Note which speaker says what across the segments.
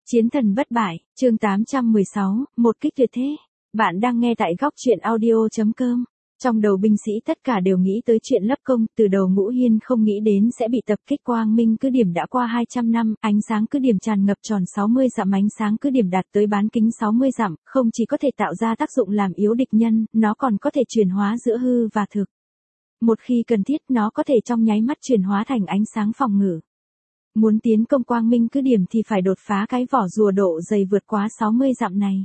Speaker 1: Chiến thần bất bại, chương 816, một kích tuyệt thế. Bạn đang nghe tại góc truyện audio.com. Trong đầu binh sĩ tất cả đều nghĩ tới chuyện lấp công, từ đầu Ngũ Hiên không nghĩ đến sẽ bị tập kích. Quang minh cứ điểm đã qua 200 năm, ánh sáng cứ điểm tràn ngập tròn 60 dặm, ánh sáng cứ điểm đạt tới bán kính 60 dặm, không chỉ có thể tạo ra tác dụng làm yếu địch nhân, nó còn có thể chuyển hóa giữa hư và thực. Một khi cần thiết, nó có thể trong nháy mắt chuyển hóa thành ánh sáng phòng ngự. Muốn tiến công quang minh cứ điểm thì phải đột phá cái vỏ rùa độ dày vượt quá 60 dặm này.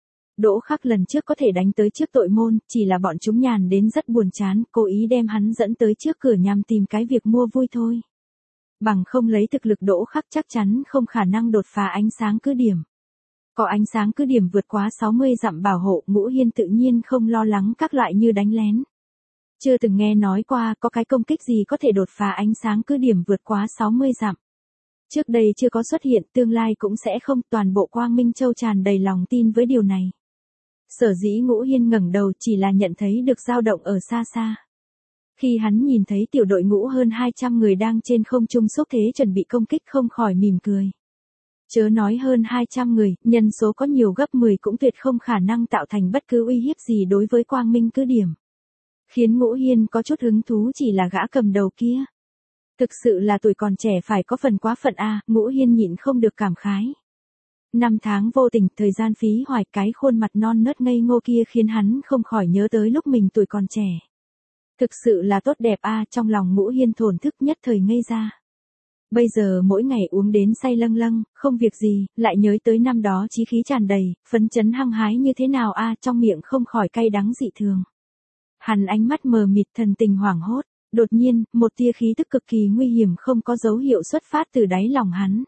Speaker 1: Đỗ Khắc lần trước có thể đánh tới trước tội môn, chỉ là bọn chúng nhàn đến rất buồn chán, cố ý đem hắn dẫn tới trước cửa nhằm tìm cái việc mua vui thôi. Bằng không lấy thực lực Đỗ Khắc chắc chắn không khả năng đột phá ánh sáng cứ điểm. Có ánh sáng cứ điểm vượt quá 60 dặm bảo hộ, Ngũ Hiên tự nhiên không lo lắng các loại như đánh lén. Chưa từng nghe nói qua có cái công kích gì có thể đột phá ánh sáng cứ điểm vượt quá 60 dặm. Trước đây chưa có xuất hiện, tương lai cũng sẽ không. Toàn bộ Quang Minh Châu tràn đầy lòng tin với điều này. Sở dĩ Ngũ Hiên ngẩng đầu chỉ là nhận thấy được dao động ở xa xa. Khi hắn nhìn thấy tiểu đội ngũ hơn 200 người đang trên không trung xúc thế chuẩn bị công kích, không khỏi mỉm cười. Chớ nói hơn 200 người, nhân số có nhiều gấp 10 cũng tuyệt không khả năng tạo thành bất cứ uy hiếp gì đối với Quang Minh cứ điểm. Khiến Ngũ Hiên có chút hứng thú chỉ là gã cầm đầu kia. Thực sự là tuổi còn trẻ phải có phần quá phận a, Ngũ Hiên nhịn không được cảm khái. Năm tháng vô tình, thời gian phí hoài, cái khuôn mặt non nớt ngây ngô kia khiến hắn không khỏi nhớ tới lúc mình tuổi còn trẻ. Thực sự là tốt đẹp a, trong lòng Ngũ Hiên thổn thức nhất thời ngây ra. Bây giờ mỗi ngày uống đến say lâng lâng, không việc gì, lại nhớ tới năm đó chí khí tràn đầy, phấn chấn hăng hái như thế nào a, trong miệng không khỏi cay đắng dị thường. Hắn ánh mắt mờ mịt, thần tình hoảng hốt. Đột nhiên, một tia khí tức cực kỳ nguy hiểm không có dấu hiệu xuất phát từ đáy lòng hắn.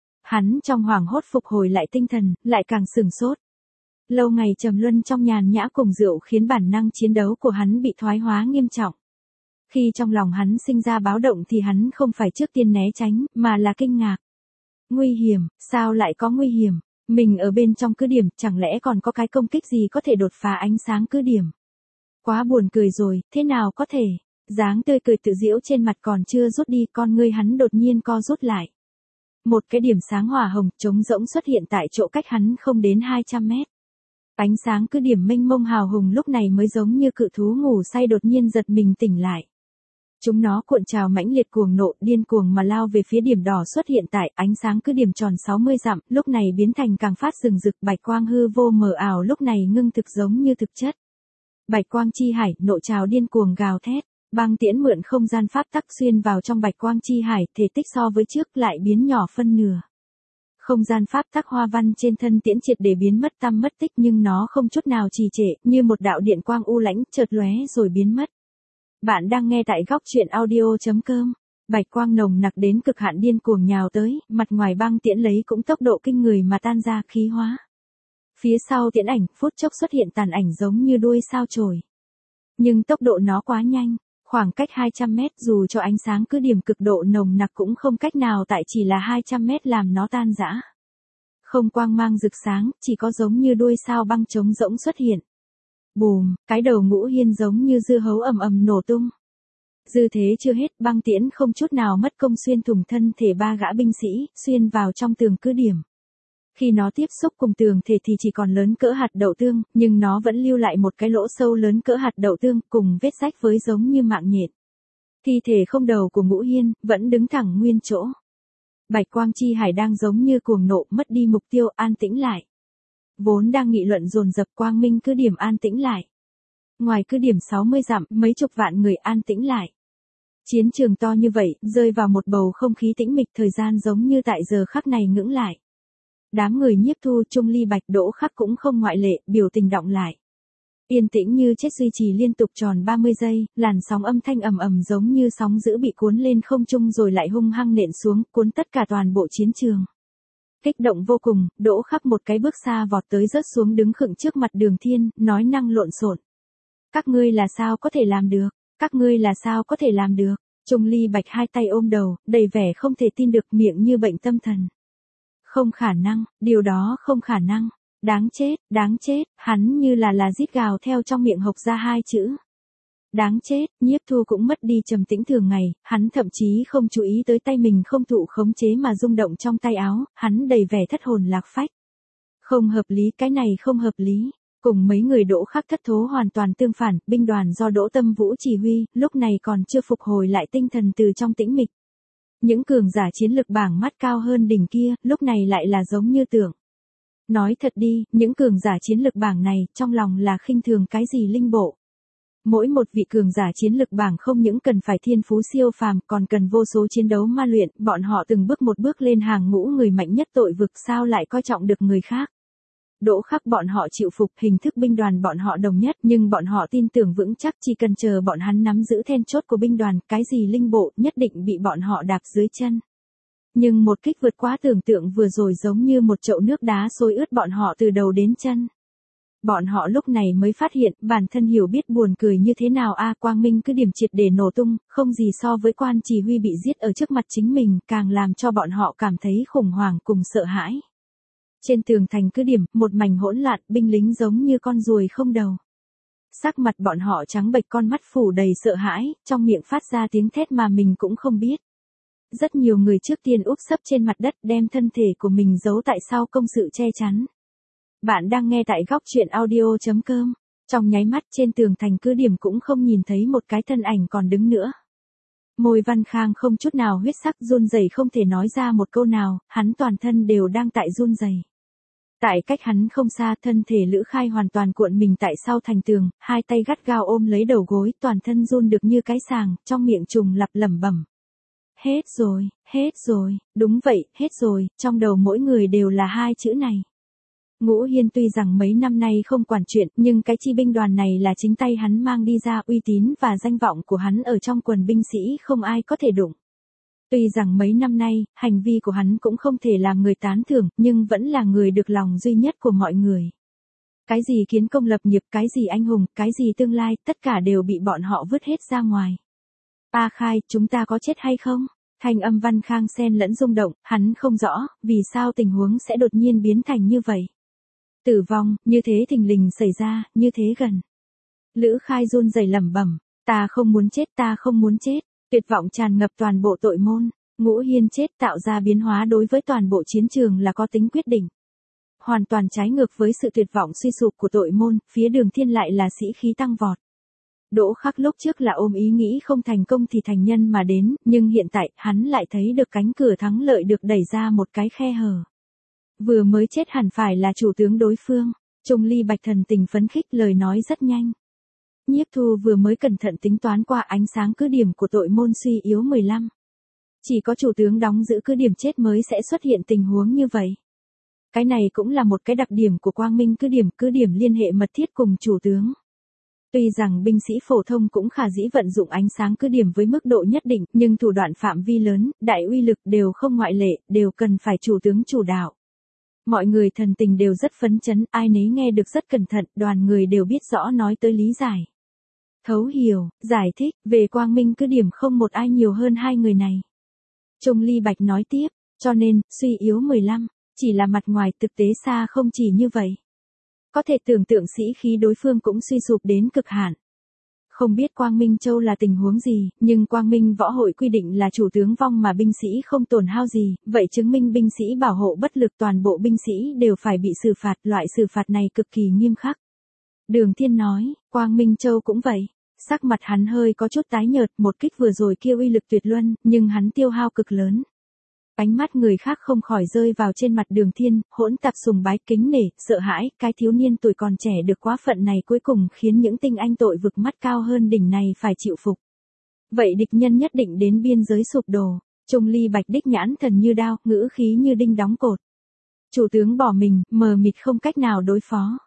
Speaker 1: Hắn trong hoảng hốt phục hồi lại tinh thần, lại càng sửng sốt. Lâu ngày trầm luân trong nhàn nhã cùng rượu khiến bản năng chiến đấu của hắn bị thoái hóa nghiêm trọng. Khi trong lòng hắn sinh ra báo động thì hắn không phải trước tiên né tránh, mà là kinh ngạc. Nguy hiểm, sao lại có nguy hiểm? Mình ở bên trong cứ điểm, chẳng lẽ còn có cái công kích gì có thể đột phá ánh sáng cứ điểm? Quá buồn cười rồi, thế nào có thể? Dáng tươi cười tự giễu trên mặt còn chưa rút đi, con ngươi hắn đột nhiên co rút lại. Một cái điểm sáng hỏa hồng trống rỗng xuất hiện tại chỗ cách hắn không đến 200 mét. Ánh sáng cứ điểm mênh mông hào hùng lúc này mới giống như cự thú ngủ say đột nhiên giật mình tỉnh lại. Chúng nó cuộn trào mãnh liệt cuồng nộ, điên cuồng mà lao về phía điểm đỏ xuất hiện tại ánh sáng cứ điểm tròn 60 dặm, lúc này biến thành càng phát rừng rực, bạch quang hư vô mờ ảo lúc này ngưng thực giống như thực chất. Bạch quang chi hải, nộ trào điên cuồng gào thét. Băng tiễn mượn không gian pháp tắc xuyên vào trong bạch quang chi hải, thể tích so với trước lại biến nhỏ phân nửa. Không gian pháp tắc hoa văn trên thân tiễn triệt để biến mất tăm mất tích, nhưng nó không chút nào trì trệ, như một đạo điện quang u lãnh chợt lóe rồi biến mất. Bạn đang nghe tại góc truyện audio.com. Bạch quang nồng nặc đến cực hạn điên cuồng nhào tới, mặt ngoài băng tiễn lấy cũng tốc độ kinh người mà tan ra khí hóa. Phía sau tiễn ảnh, phút chốc xuất hiện tàn ảnh giống như đuôi sao chổi. Nhưng tốc độ nó quá nhanh. Khoảng cách 200 mét dù cho ánh sáng cứ điểm cực độ nồng nặc cũng không cách nào tại chỉ là 200 mét làm nó tan rã. Không quang mang rực sáng, chỉ có giống như đuôi sao băng trống rỗng xuất hiện. Bùm, cái đầu Ngũ Hiên giống như dưa hấu ầm ầm nổ tung. Dư thế chưa hết, băng tiễn không chút nào mất công xuyên thủng thân thể ba gã binh sĩ, xuyên vào trong tường cứ điểm. Khi nó tiếp xúc cùng tường thể thì chỉ còn lớn cỡ hạt đậu tương, nhưng nó vẫn lưu lại một cái lỗ sâu lớn cỡ hạt đậu tương cùng vết rách với giống như mạng nhện. Thi thể không đầu của Ngũ Hiên vẫn đứng thẳng nguyên chỗ. Bạch quang chi hải đang giống như cuồng nộ, mất đi mục tiêu, an tĩnh lại. Vốn đang nghị luận dồn dập, quang minh cứ điểm an tĩnh lại. Ngoài cứ điểm 60 dặm, mấy chục vạn người an tĩnh lại. Chiến trường to như vậy, rơi vào một bầu không khí tĩnh mịch, thời gian giống như tại giờ khắc này ngững lại. Đám người Nhiếp Thu, Trung Ly, Bạch Đỗ Khắc cũng không ngoại lệ, biểu tình đọng lại. Yên tĩnh như chết duy trì liên tục tròn 30 giây, làn sóng âm thanh ầm ầm giống như sóng dữ bị cuốn lên không trung rồi lại hung hăng nện xuống, cuốn tất cả toàn bộ chiến trường. Kích động vô cùng, Đỗ Khắc một cái bước xa vọt tới rớt xuống đứng khựng trước mặt Đường Thiên, nói năng lộn xộn. Các ngươi là sao có thể làm được? Các ngươi là sao có thể làm được? Trung Ly Bạch hai tay ôm đầu, đầy vẻ không thể tin được, miệng như bệnh tâm thần. Không khả năng, điều đó không khả năng. Đáng chết, hắn như là rít gào theo trong miệng hộc ra hai chữ. Đáng chết, Nhiếp Thu cũng mất đi trầm tĩnh thường ngày, hắn thậm chí không chú ý tới tay mình không thụ khống chế mà rung động trong tay áo, hắn đầy vẻ thất hồn lạc phách. Không hợp lý, cái này không hợp lý. Cùng mấy người Đỗ Khắc thất thố hoàn toàn tương phản, binh đoàn do Đỗ Tâm Vũ chỉ huy, lúc này còn chưa phục hồi lại tinh thần từ trong tĩnh mịch. Những cường giả chiến lực bảng mắt cao hơn đỉnh kia, lúc này lại là giống như tưởng. Nói thật đi, những cường giả chiến lực bảng này, trong lòng là khinh thường cái gì linh bộ. Mỗi một vị cường giả chiến lực bảng không những cần phải thiên phú siêu phàm, còn cần vô số chiến đấu ma luyện, bọn họ từng bước một bước lên hàng ngũ người mạnh nhất tội vực, sao lại coi trọng được người khác. Đỗ Khắc bọn họ chịu phục, hình thức binh đoàn bọn họ đồng nhất, nhưng bọn họ tin tưởng vững chắc chỉ cần chờ bọn hắn nắm giữ then chốt của binh đoàn, cái gì linh bộ nhất định bị bọn họ đạp dưới chân. Nhưng một kích vượt quá tưởng tượng vừa rồi giống như một chậu nước đá xối ướt bọn họ từ đầu đến chân. Bọn họ lúc này mới phát hiện bản thân hiểu biết buồn cười như thế nào Quang Minh cứ điểm triệt để nổ tung, không gì so với quan chỉ huy bị giết ở trước mặt chính mình, càng làm cho bọn họ cảm thấy khủng hoảng cùng sợ hãi. Trên tường thành cứ điểm, một mảnh hỗn loạn, binh lính giống như con ruồi không đầu. Sắc mặt bọn họ trắng bệch, con mắt phủ đầy sợ hãi, trong miệng phát ra tiếng thét mà mình cũng không biết. Rất nhiều người trước tiên úp sấp trên mặt đất đem thân thể của mình giấu tại sau công sự che chắn. Bạn đang nghe tại góc truyện audio.com. Trong nháy mắt trên tường thành cứ điểm cũng không nhìn thấy một cái thân ảnh còn đứng nữa. Môi Văn Khang không chút nào huyết sắc, run rẩy không thể nói ra một câu nào, hắn toàn thân đều đang tại run rẩy. Tại cách hắn không xa, thân thể Lữ Khai hoàn toàn cuộn mình tại sau thành tường, hai tay gắt gao ôm lấy đầu gối, toàn thân run được như cái sàng, trong miệng trùng lặp lẩm bẩm. Hết rồi, đúng vậy, hết rồi, trong đầu mỗi người đều là hai chữ này. Ngũ Hiên tuy rằng mấy năm nay không quản chuyện, nhưng cái chi binh đoàn này là chính tay hắn mang đi ra, uy tín và danh vọng của hắn ở trong quần binh sĩ không ai có thể đụng. Tuy rằng mấy năm nay, hành vi của hắn cũng không thể làm người tán thưởng, nhưng vẫn là người được lòng duy nhất của mọi người. Cái gì kiến công lập nghiệp, cái gì anh hùng, cái gì tương lai, tất cả đều bị bọn họ vứt hết ra ngoài. Khai, chúng ta có chết hay không? Thanh âm Văn Khang xen lẫn rung động, hắn không rõ, vì sao tình huống sẽ đột nhiên biến thành như vậy. Tử vong, như thế thình lình xảy ra, như thế gần. Lữ Khai run rẩy lẩm bẩm, ta không muốn chết, tuyệt vọng tràn ngập toàn bộ tội môn. Ngũ Hiên chết tạo ra biến hóa đối với toàn bộ chiến trường là có tính quyết định. Hoàn toàn trái ngược với sự tuyệt vọng suy sụp của tội môn, phía Đường Thiên lại là sĩ khí tăng vọt. Đỗ Khắc lúc trước là ôm ý nghĩ không thành công thì thành nhân mà đến, nhưng hiện tại, hắn lại thấy được cánh cửa thắng lợi được đẩy ra một cái khe hở. Vừa mới chết hẳn phải là chủ tướng đối phương. Trung Ly Bạch thần tình phấn khích, lời nói rất nhanh. Nhiếp Thu vừa mới cẩn thận tính toán qua ánh sáng cứ điểm của tội môn suy yếu 15. Chỉ có chủ tướng đóng giữ cứ điểm chết mới sẽ xuất hiện tình huống như vậy. Cái này cũng là một cái đặc điểm của Quang Minh cứ điểm liên hệ mật thiết cùng chủ tướng. Tuy rằng binh sĩ phổ thông cũng khả dĩ vận dụng ánh sáng cứ điểm với mức độ nhất định, nhưng thủ đoạn phạm vi lớn, đại uy lực đều không ngoại lệ, đều cần phải chủ tướng chủ đạo. Mọi người thần tình đều rất phấn chấn, ai nấy nghe được rất cẩn thận, đoàn người đều biết rõ nói tới lý giải. Thấu hiểu, giải thích, về Quang Minh cứ điểm không một ai nhiều hơn hai người này. Trung Ly Bạch nói tiếp, cho nên, suy yếu 15, chỉ là mặt ngoài, thực tế xa không chỉ như vậy. Có thể tưởng tượng sĩ khí đối phương cũng suy sụp đến cực hạn. Không biết Quang Minh Châu là tình huống gì, nhưng Quang Minh Võ Hội quy định là chủ tướng vong mà binh sĩ không tổn hao gì, vậy chứng minh binh sĩ bảo hộ bất lực, toàn bộ binh sĩ đều phải bị xử phạt, loại xử phạt này cực kỳ nghiêm khắc. Đường Thiên nói, Quang Minh Châu cũng vậy. Sắc mặt hắn hơi có chút tái nhợt, một kích vừa rồi kia uy lực tuyệt luân, nhưng hắn tiêu hao cực lớn. Ánh mắt người khác không khỏi rơi vào trên mặt Đường Thiên, hỗn tạp sùng bái, kính nể, sợ hãi, cái thiếu niên tuổi còn trẻ được quá phận này cuối cùng khiến những tinh anh tội vực mắt cao hơn đỉnh này phải chịu phục. Vậy địch nhân nhất định đến biên giới sụp đổ. Trung Ly Bạch đích nhãn thần như đao, ngữ khí như đinh đóng cột. Chủ tướng bỏ mình, mờ mịt không cách nào đối phó.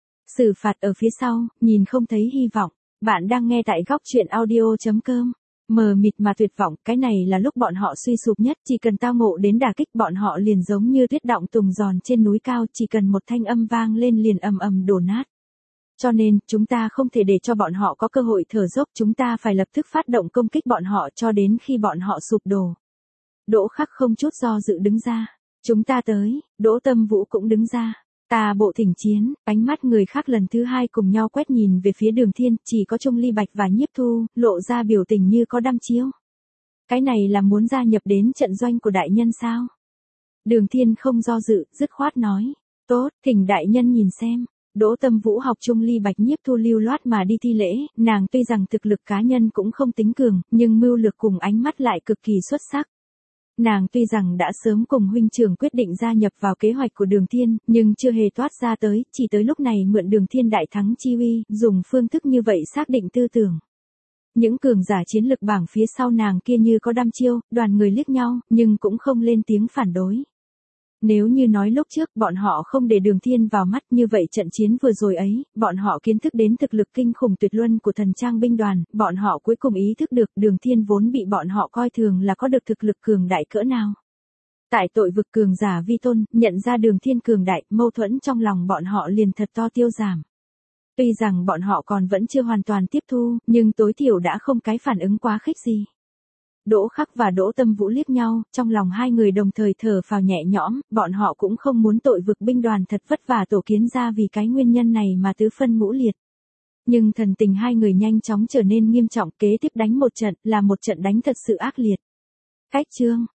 Speaker 1: Xử phạt ở phía sau, nhìn không thấy hy vọng. Bạn đang nghe tại góc truyện audio.com. Mờ mịt mà tuyệt vọng, cái này là lúc bọn họ suy sụp nhất, chỉ cần tao ngộ đến đả kích bọn họ liền giống như tuyết động tùng giòn trên núi cao, chỉ cần một thanh âm vang lên liền ầm ầm đổ nát. Cho nên, chúng ta không thể để cho bọn họ có cơ hội thở dốc, chúng ta phải lập tức phát động công kích bọn họ cho đến khi bọn họ sụp đổ. Đỗ Khắc không chút do dự đứng ra. Chúng ta tới, Đỗ Tâm Vũ cũng đứng ra. Ta bộ thỉnh chiến, ánh mắt người khác lần thứ hai cùng nhau quét nhìn về phía Đường Thiên, chỉ có Trung Ly Bạch và Nhiếp Thu, lộ ra biểu tình như có đăm chiêu. Cái này là muốn gia nhập đến trận doanh của đại nhân sao? Đường Thiên không do dự, dứt khoát nói. Tốt, thỉnh đại nhân nhìn xem. Đỗ Tâm Vũ học Trung Ly Bạch Nhiếp Thu lưu loát mà đi thi lễ, nàng tuy rằng thực lực cá nhân cũng không tính cường, nhưng mưu lược cùng ánh mắt lại cực kỳ xuất sắc. Nàng tuy rằng đã sớm cùng huynh trưởng quyết định gia nhập vào kế hoạch của Đường Thiên, nhưng chưa hề toát ra tới, chỉ tới lúc này mượn Đường Thiên đại thắng chi uy, dùng phương thức như vậy xác định tư tưởng. Những cường giả chiến lực bảng phía sau nàng kia như có đăm chiêu, đoàn người liếc nhau, nhưng cũng không lên tiếng phản đối. Nếu như nói lúc trước bọn họ không để Đường Thiên vào mắt như vậy trận chiến vừa rồi ấy, bọn họ kiến thức đến thực lực kinh khủng tuyệt luân của thần trang binh đoàn, bọn họ cuối cùng ý thức được Đường Thiên vốn bị bọn họ coi thường là có được thực lực cường đại cỡ nào. Tại tội vực cường giả vi tôn, nhận ra Đường Thiên cường đại, mâu thuẫn trong lòng bọn họ liền thật to tiêu giảm. Tuy rằng bọn họ còn vẫn chưa hoàn toàn tiếp thu, nhưng tối thiểu đã không cái phản ứng quá khích gì. Đỗ Khắc và Đỗ Tâm Vũ liếc nhau, trong lòng hai người đồng thời thở phào nhẹ nhõm, bọn họ cũng không muốn tội vực binh đoàn thật vất vả tổ kiến ra vì cái nguyên nhân này mà tứ phân ngũ liệt. Nhưng thần tình hai người nhanh chóng trở nên nghiêm trọng, kế tiếp đánh một trận, là một trận đánh thật sự ác liệt. Cách chương